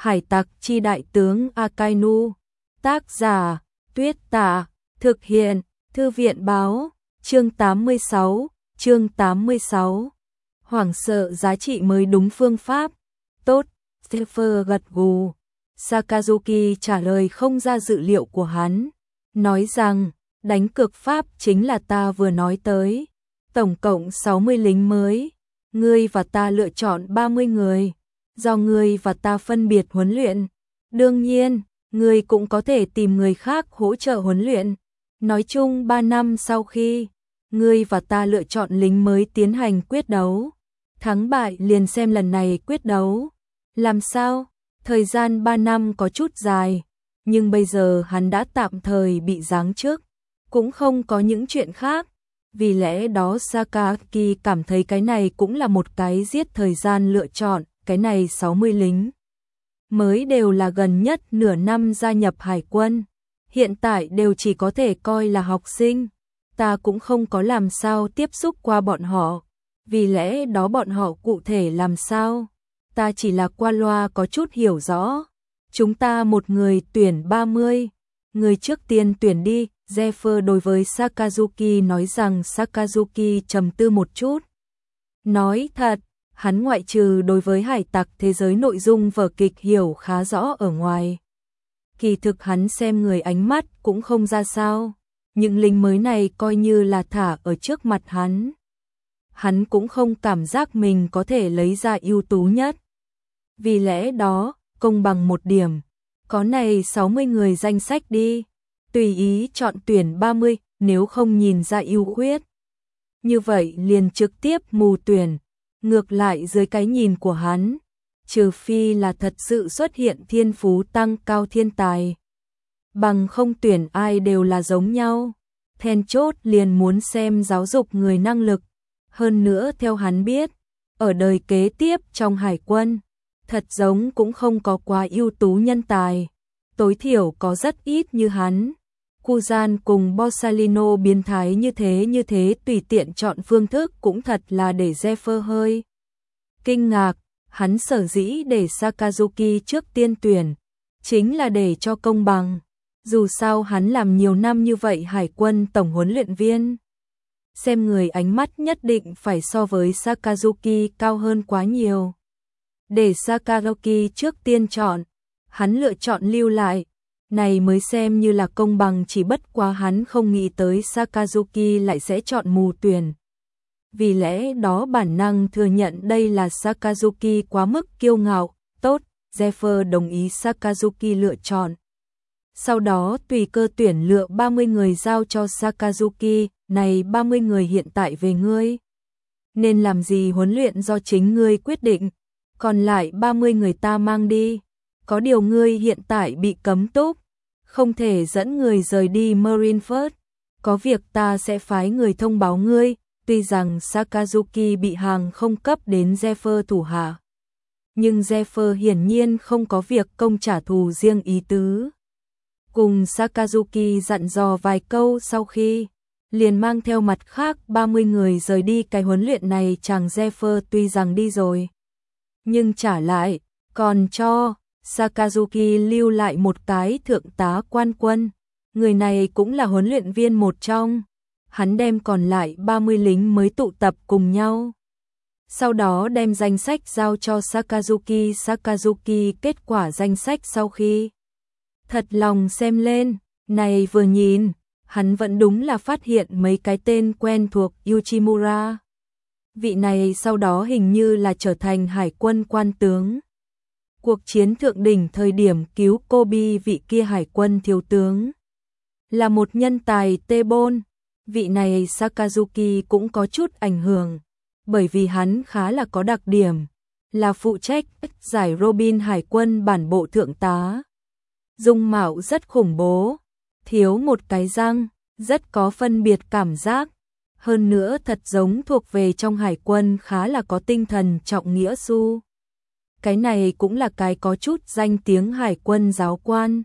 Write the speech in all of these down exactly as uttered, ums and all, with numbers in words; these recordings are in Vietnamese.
Hải tặc chi đại tướng Akainu. Tác giả Tuyết Tạ. Thực hiện Thư viện Báo. Chương tám mươi sáu. Chương tám mươi sáu. Hoảng sợ giá trị mới đúng phương pháp. Tốt, Zephyr gật gù. Sakazuki trả lời không ra dự liệu của hắn, nói rằng đánh cược pháp chính là ta vừa nói tới. Tổng cộng sáu mươi lính mới, ngươi và ta lựa chọn ba mươi người, do ngươi và ta phân biệt huấn luyện. Đương nhiên, ngươi cũng có thể tìm người khác hỗ trợ huấn luyện. Nói chung ba năm sau khi ngươi và ta lựa chọn lính mới tiến hành quyết đấu, thắng bại liền xem lần này quyết đấu. Làm sao? Thời gian ba năm có chút dài, nhưng bây giờ hắn đã tạm thời bị giáng chức, cũng không có những chuyện khác. Vì lẽ đó Sakaki cảm thấy cái này cũng là một cái giết thời gian lựa chọn. Cái này sáu mươi lính mới đều là gần nhất nửa năm gia nhập hải quân, hiện tại đều chỉ có thể coi là học sinh. Ta cũng không có làm sao tiếp xúc qua bọn họ, vì lẽ đó bọn họ cụ thể làm sao, ta chỉ là qua loa có chút hiểu rõ. Chúng ta một người tuyển ba mươi, người trước tiên tuyển đi. Zephyr đối với Sakazuki nói rằng. Sakazuki trầm tư một chút, nói thật, hắn ngoại trừ đối với hải tặc thế giới nội dung vở kịch hiểu khá rõ ở ngoài, kỳ thực hắn xem người ánh mắt cũng không ra sao. Những lính mới này coi như là thả ở trước mặt hắn, hắn cũng không cảm giác mình có thể lấy ra ưu tú nhất. Vì lẽ đó, công bằng một điểm, có này sáu mươi người danh sách đi, tùy ý chọn tuyển ba mươi, nếu không nhìn ra ưu khuyết, như vậy liền trực tiếp mù tuyển. Ngược lại dưới cái nhìn của hắn, trừ phi là thật sự xuất hiện thiên phú tăng cao thiên tài, bằng không tuyển ai đều là giống nhau. Then chốt liền muốn xem giáo dục người năng lực. Hơn nữa theo hắn biết, ở đời kế tiếp trong hải quân, thật giống cũng không có quá ưu tú nhân tài, tối thiểu có rất ít như hắn. Kuzan cùng Borsalino biến thái như thế như thế tùy tiện chọn phương thức cũng thật là để Zephyr hơi kinh ngạc. Hắn sở dĩ để Sakazuki trước tiên tuyển, chính là để cho công bằng. Dù sao hắn làm nhiều năm như vậy hải quân tổng huấn luyện viên, xem người ánh mắt nhất định phải so với Sakazuki cao hơn quá nhiều. Để Sakazuki trước tiên chọn, hắn lựa chọn lưu lại, này mới xem như là công bằng. Chỉ bất quá hắn không nghĩ tới Sakazuki lại sẽ chọn mù tuyển, vì lẽ đó bản năng thừa nhận đây là Sakazuki quá mức kiêu ngạo. Tốt, Zephyr đồng ý Sakazuki lựa chọn. Sau đó tùy cơ tuyển lựa ba mươi người giao cho Sakazuki, này ba mươi người hiện tại về ngươi, nên làm gì huấn luyện do chính ngươi quyết định, còn lại ba mươi người ta mang đi. Có điều ngươi hiện tại bị cấm túc, không thể dẫn người rời đi Marineford, có việc ta sẽ phái người thông báo ngươi. Tuy rằng Sakazuki bị hàng không cấp đến Zephyr thủ hạ, nhưng Zephyr hiển nhiên không có việc công trả thù riêng ý tứ. Cùng Sakazuki dặn dò vài câu sau khi, liền mang theo mặt khác ba mươi người rời đi. Cái huấn luyện này chàng Zephyr tuy rằng đi rồi, nhưng trả lại, còn cho Sakazuki lưu lại một cái thượng tá quan quân. Người này cũng là huấn luyện viên một trong. Hắn đem còn lại ba mươi lính mới tụ tập cùng nhau, sau đó đem danh sách giao cho Sakazuki. Sakazuki kết quả danh sách sau khi thật lòng xem lên, này vừa nhìn, hắn vẫn đúng là phát hiện mấy cái tên quen thuộc. Uchimura, vị này sau đó hình như là trở thành hải quân quan tướng, cuộc chiến thượng đỉnh thời điểm cứu Kobe vị kia hải quân thiếu tướng, là một nhân tài T-Bone. Vị này Sakazuki cũng có chút ảnh hưởng, bởi vì hắn khá là có đặc điểm, là phụ trách giải Robin hải quân bản bộ thượng tá. Dung mạo rất khủng bố, thiếu một cái răng, rất có phân biệt cảm giác. Hơn nữa thật giống thuộc về trong hải quân khá là có tinh thần trọng nghĩa su. Cái này cũng là cái có chút danh tiếng hải quân giáo quan.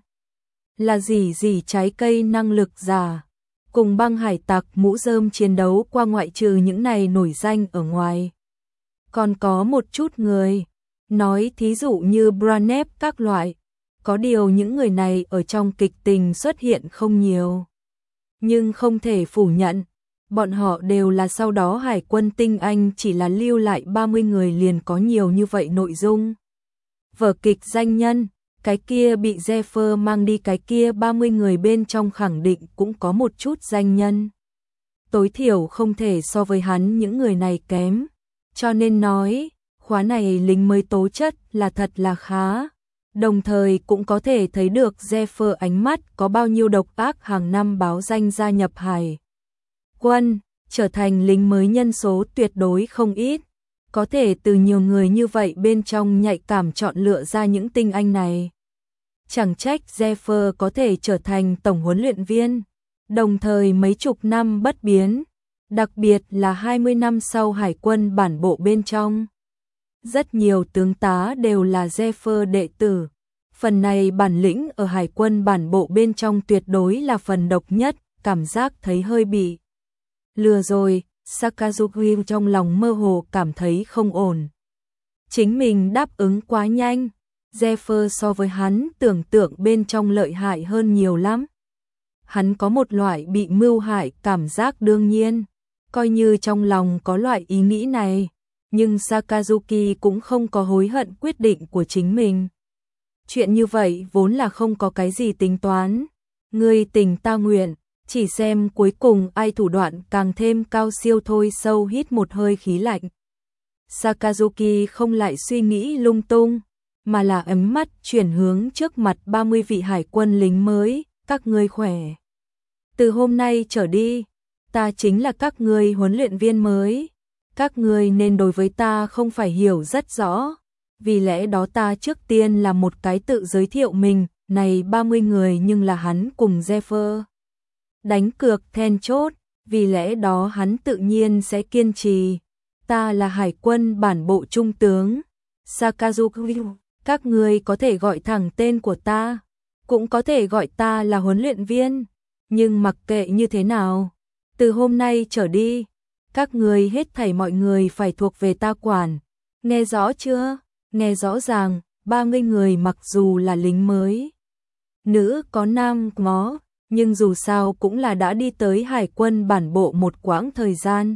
Là gì gì trái cây năng lực giả. Cùng băng hải tặc mũ rơm chiến đấu qua, ngoại trừ những này nổi danh ở ngoài, còn có một chút người. Nói thí dụ như Branep các loại, có điều những người này ở trong kịch tình xuất hiện không nhiều. Nhưng không thể phủ nhận, bọn họ đều là sau đó hải quân tinh anh, chỉ là lưu lại ba mươi người liền có nhiều như vậy nội dung. Vở kịch danh nhân, cái kia bị Zephyr mang đi, cái kia ba mươi người bên trong khẳng định cũng có một chút danh nhân. Tối thiểu không thể so với hắn những người này kém. Cho nên nói, khóa này lính mới tố chất là thật là khá. Đồng thời cũng có thể thấy được Zephyr ánh mắt có bao nhiêu độc ác, hàng năm báo danh gia nhập hải quân, trở thành lính mới nhân số tuyệt đối không ít. Có thể từ nhiều người như vậy bên trong nhạy cảm chọn lựa ra những tinh anh này. Chẳng trách Zephyr có thể trở thành tổng huấn luyện viên, đồng thời mấy chục năm bất biến, đặc biệt là hai mươi năm sau hải quân bản bộ bên trong. Rất nhiều tướng tá đều là Zephyr đệ tử. Phần này bản lĩnh ở hải quân bản bộ bên trong tuyệt đối là phần độc nhất, cảm giác thấy hơi bị lừa rồi. Sakazuki trong lòng mơ hồ cảm thấy không ổn. Chính mình đáp ứng quá nhanh, Zephyr so với hắn tưởng tượng bên trong lợi hại hơn nhiều lắm. Hắn có một loại bị mưu hại cảm giác. Đương nhiên, coi như trong lòng có loại ý nghĩ này, nhưng Sakazuki cũng không có hối hận quyết định của chính mình. Chuyện như vậy vốn là không có cái gì tính toán. Ngươi tình ta nguyện, chỉ xem cuối cùng ai thủ đoạn càng thêm cao siêu thôi. Sâu hít một hơi khí lạnh, Sakazuki không lại suy nghĩ lung tung, mà là ấm mắt chuyển hướng trước mặt ba mươi vị hải quân lính mới. Các ngươi khỏe. Từ hôm nay trở đi, ta chính là các ngươi huấn luyện viên mới. Các ngươi nên đối với ta không phải hiểu rất rõ. Vì lẽ đó ta trước tiên là một cái tự giới thiệu mình. Này ba mươi người nhưng là hắn cùng Zephyr đánh cược then chốt, vì lẽ đó hắn tự nhiên sẽ kiên trì. Ta là hải quân bản bộ trung tướng Sakazuki, các ngươi có thể gọi thẳng tên của ta, cũng có thể gọi ta là huấn luyện viên, nhưng mặc kệ như thế nào, từ hôm nay trở đi, các ngươi hết thảy mọi người phải thuộc về ta quản. Nghe rõ chưa? Nghe rõ ràng. Ba mươi người mặc dù là lính mới, nữ có nam ngó, nhưng dù sao cũng là đã đi tới hải quân bản bộ một quãng thời gian.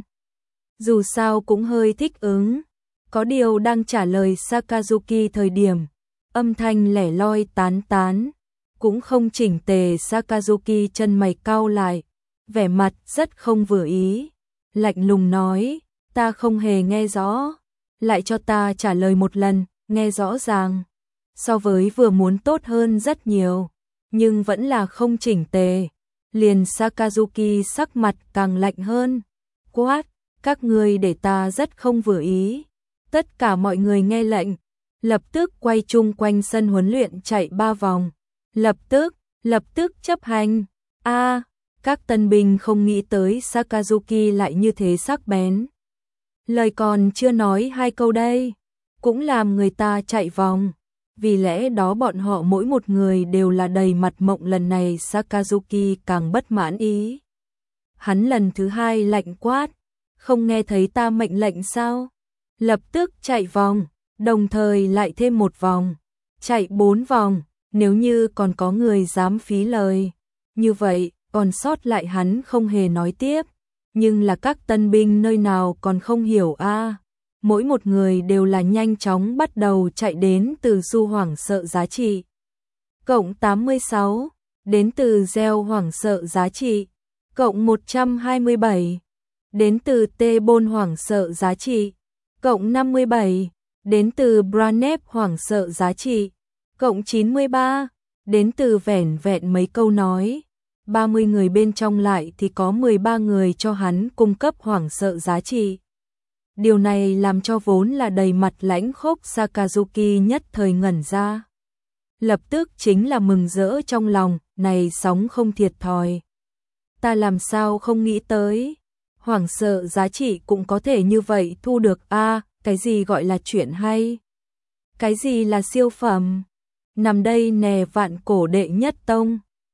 Dù sao cũng hơi thích ứng. Có điều đang trả lời Sakazuki thời điểm, âm thanh lẻ loi tán tán, cũng không chỉnh tề. Sakazuki chân mày cau lại, vẻ mặt rất không vừa ý, lạnh lùng nói, ta không hề nghe rõ, lại cho ta trả lời một lần. Nghe rõ ràng, so với vừa muốn tốt hơn rất nhiều, nhưng vẫn là không chỉnh tề. Liền Sakazuki sắc mặt càng lạnh hơn, quát, các ngươi để ta rất không vừa ý. Tất cả mọi người nghe lệnh, lập tức quay chung quanh sân huấn luyện chạy ba vòng. Lập tức, lập tức chấp hành. A, à, các tân binh không nghĩ tới Sakazuki lại như thế sắc bén. Lời còn chưa nói hai câu đây, cũng làm người ta chạy vòng. Vì lẽ đó bọn họ mỗi một người đều là đầy mặt mộng. Lần này Sakazuki càng bất mãn ý. Hắn lần thứ hai lạnh quát, không nghe thấy ta mệnh lệnh sao? Lập tức chạy vòng, đồng thời lại thêm một vòng, chạy bốn vòng. Nếu như còn có người dám phí lời như vậy, còn sót lại hắn không hề nói tiếp. Nhưng là các tân binh nơi nào còn không hiểu a à? Mỗi một người đều là nhanh chóng bắt đầu chạy. Đến từ Du hoảng sợ giá trị cộng tám mươi sáu, đến từ Gieo hoảng sợ giá trị cộng một trăm hai mươi bảy, đến từ Tê Bôn hoảng sợ giá trị cộng năm mươi bảy, đến từ Branep hoảng sợ giá trị cộng chín mươi ba, đến từ vẻn vẹn mấy câu nói. ba mươi người bên trong lại thì có mười ba người cho hắn cung cấp hoảng sợ giá trị. Điều này làm cho vốn là đầy mặt lãnh khốc Sakazuki nhất thời ngẩn ra. Lập tức chính là mừng rỡ trong lòng, này sóng không thiệt thòi. Ta làm sao không nghĩ tới, hoảng sợ giá trị cũng có thể như vậy thu được a à, cái gì gọi là chuyện hay? Cái gì là siêu phẩm? Nằm đây nè vạn cổ đệ nhất tông.